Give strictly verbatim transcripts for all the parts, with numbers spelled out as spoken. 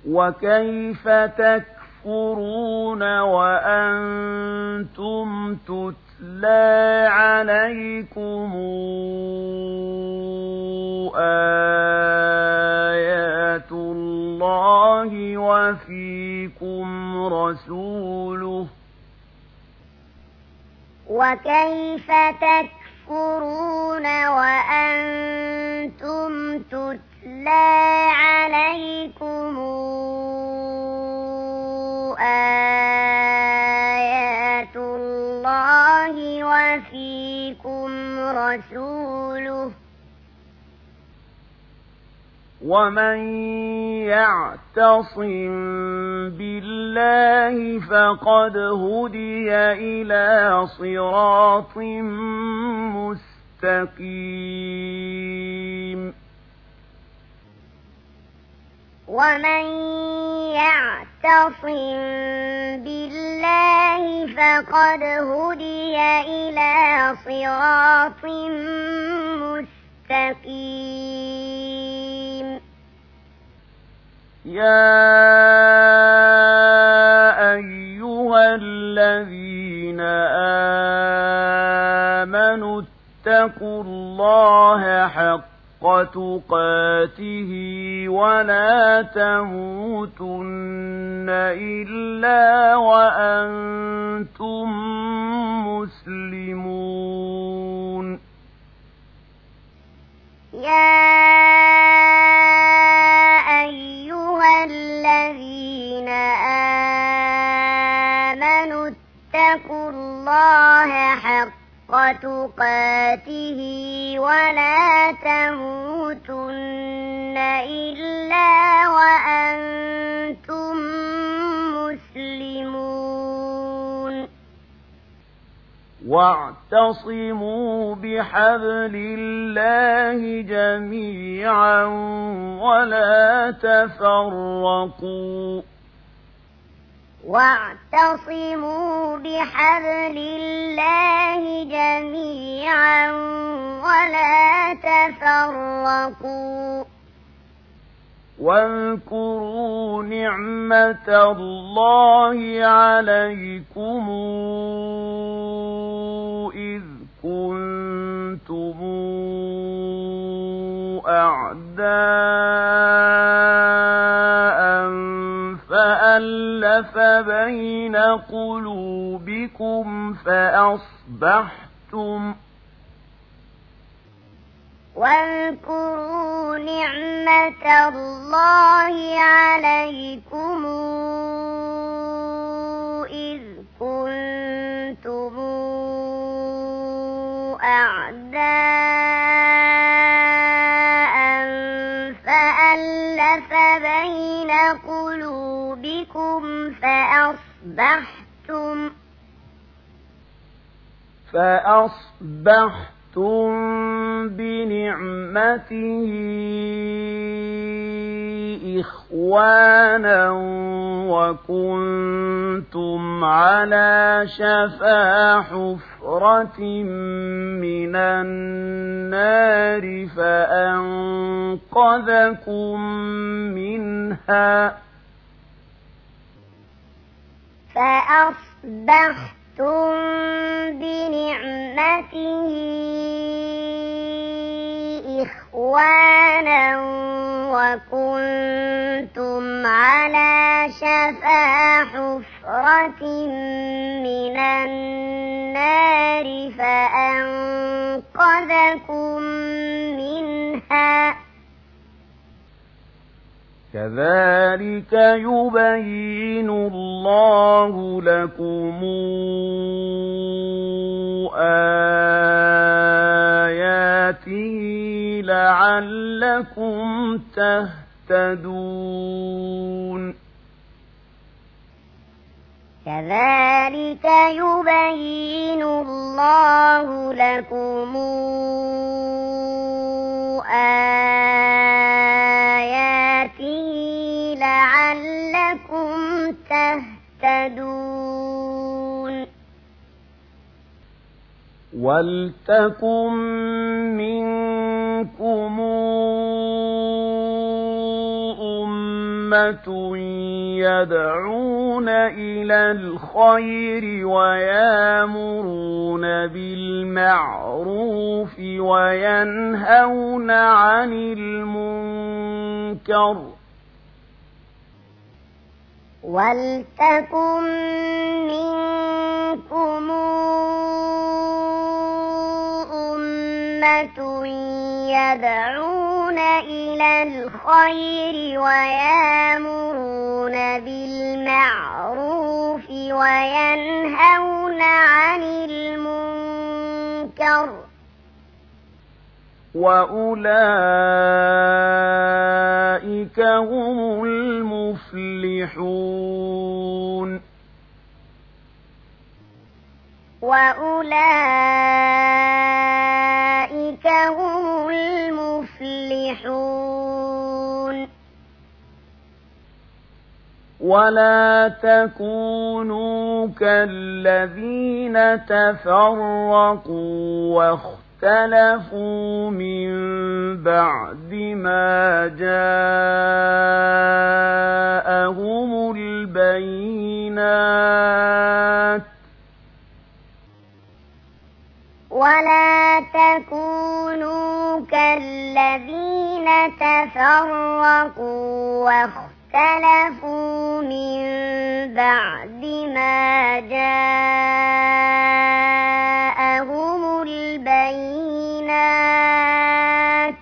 وكيف تكفرون وأنتم تتلى عليكم آيات الله وفيكم رسوله وكيف تكفرون وأنتم تتلى عليكم آيات الله وفيكم رسوله ومن يعتصم بالله فقد هدي إلى صراط مستقيم ومن يعتصم بالله فقد هدي إلى صراط مستقيم يا أيها الذين آمنوا اتقوا الله حق تقاته ولا تموتن إلا وأنتم مسلمون يا أيها الذين آمنوا اتقوا الله حق تقاته ولا تموتن إلا وأنتم مسلمون واعتصموا بحبل الله جميعا ولا تفرقوا واعتصموا بحبل الله جميعا ولا تفرقوا واذكروا نعمة الله عليكم إذ كنتم أعداء فألف بين قلوبكم فأصبحتم واذكروا نعمة الله عليكم إذ كنتم أعداء فألف بين قلوبكم فأصبحتم فأصبحتم بنعمته إخوانا وكنتم على شفا حفرة من النار فأنقذكم منها فأصبحتم بنعمته إخوانا وكنتم على شفا حفرة من النار فأنقذكم منها كذلك يبين الله لكم آياته لعلكم تهتدون كذلك يبين الله لكم آياته لعلكم تهتدون ولتكن منكم أُمَّةٌ يَدْعُونَ إِلَى الْخَيْرِ وَيَأْمُرُونَ بِالْمَعْرُوفِ وَيَنْهَوْنَ عَنِ الْمُنكَرِ وَلْتَكُن مِّنكُمْ أُمَّةٌ يَدْعُونَ إِلَى الْخَيْرِ وَيَأْمُرُونَ بِالْمَعْرُوفِ وَيَنْهَوْنَ عَنِ الْمُنكَرِ وَأُولَئِكَ هُمُ الْمُفْلِحُونَ وَأُولَئِكَ هُمُ الْمُفْلِحُونَ وَلَا تَكُونُوا كَالَّذِينَ تَفَرَّقُوا وَاخْتَلَفُوا مِن بَعْدِ مَا جَاءَهُمُ الْبَيِّنَاتُ وَلَا تَكُونُوا كَالَّذِينَ تَفَرَّقُوا وَاخْتَلَفُوا مِن بَعْدِ مَا جَاءَهُمُ الْبَيِّنَاتُ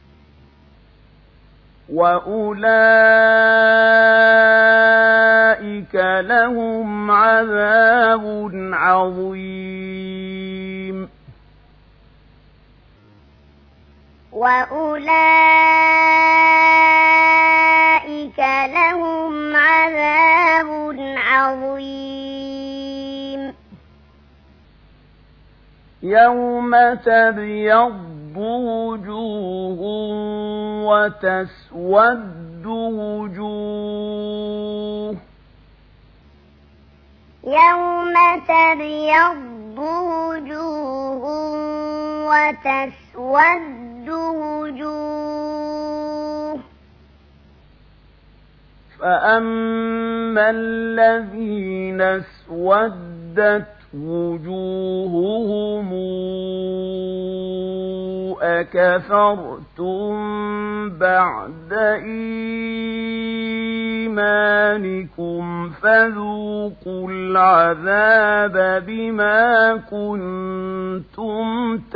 وَأُولَئِكَ لَهُمْ عَذَابٌ عَظِيمٌ وَأُولَئِكَ لَهُمْ عَذَابٌ عَظِيمٌ يَوْمَ تَبْيَضُّ وُجُوهٌ وَتَسْوَدُّ وُجُوهٌ يَوْمَ تَبْيَضُّ وُجُوهٌ وَتَسْوَدُّ وُجُوهٌ فَأَمَّا الَّذِينَ اسْوَدَّتْ وُجُوهُهُمْ أَكَفَرْتُمْ بَعْدَ إِيمَانِكُمْ فَذُوقُوا الْعَذَابَ بِمَا كُنتُمْ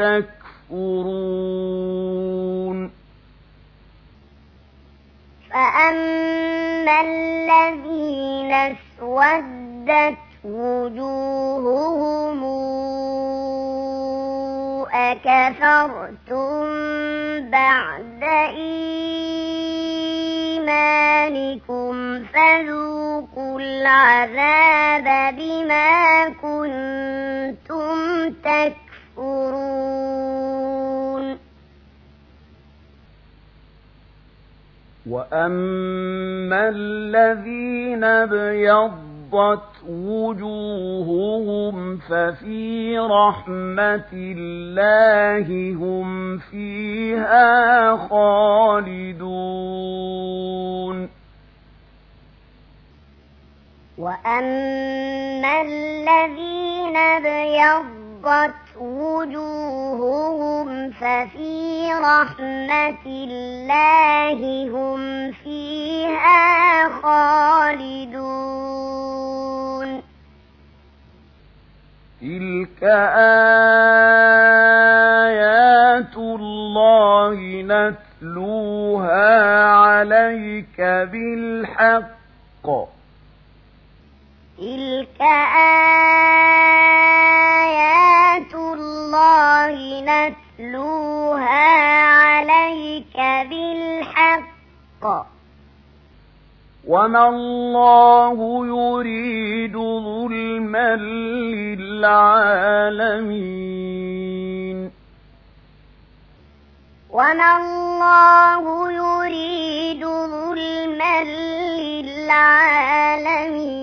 تَكْفُرُونَ فَأَمَّا الَّذِينَ اسْوَدَّتْ وُجُوهُهُمْ أَكَفَرْتُمْ بَعْدَ إِيمَانِكُمْ فَذُوقُوا الْعَذَابَ بِمَا كُنتُمْ تَكْفُرُونَ وَأَمَّا الَّذِينَ ابْيَضَّتْ وُجُوهُهُمْ فَفِي رَحْمَةِ اللَّهِ هُمْ فِيهَا خَالِدُونَ وَأَمَّا الَّذِينَ ابْيَضَّتْ وُجُوهُهُمْ فَفِي رَحْمَةِ اللَّهِ هُمْ فِيهَا خَالِدُونَ تِلْكَ آيَاتُ اللَّهِ نَتْلُوهَا عَلَيْكَ بِالْحَقِّ تِلْكَ آيَاتُ اللَّهِ نَتْلُوهَا عَلَيْكَ بِالْحَقِّ وَمَا اللَّهُ يُرِيدُ ظُلْمًا لِّلْعَالَمِينَ وَمَا اللَّهُ يُرِيدُ ظُلْمًا لِّلْعَالَمِينَ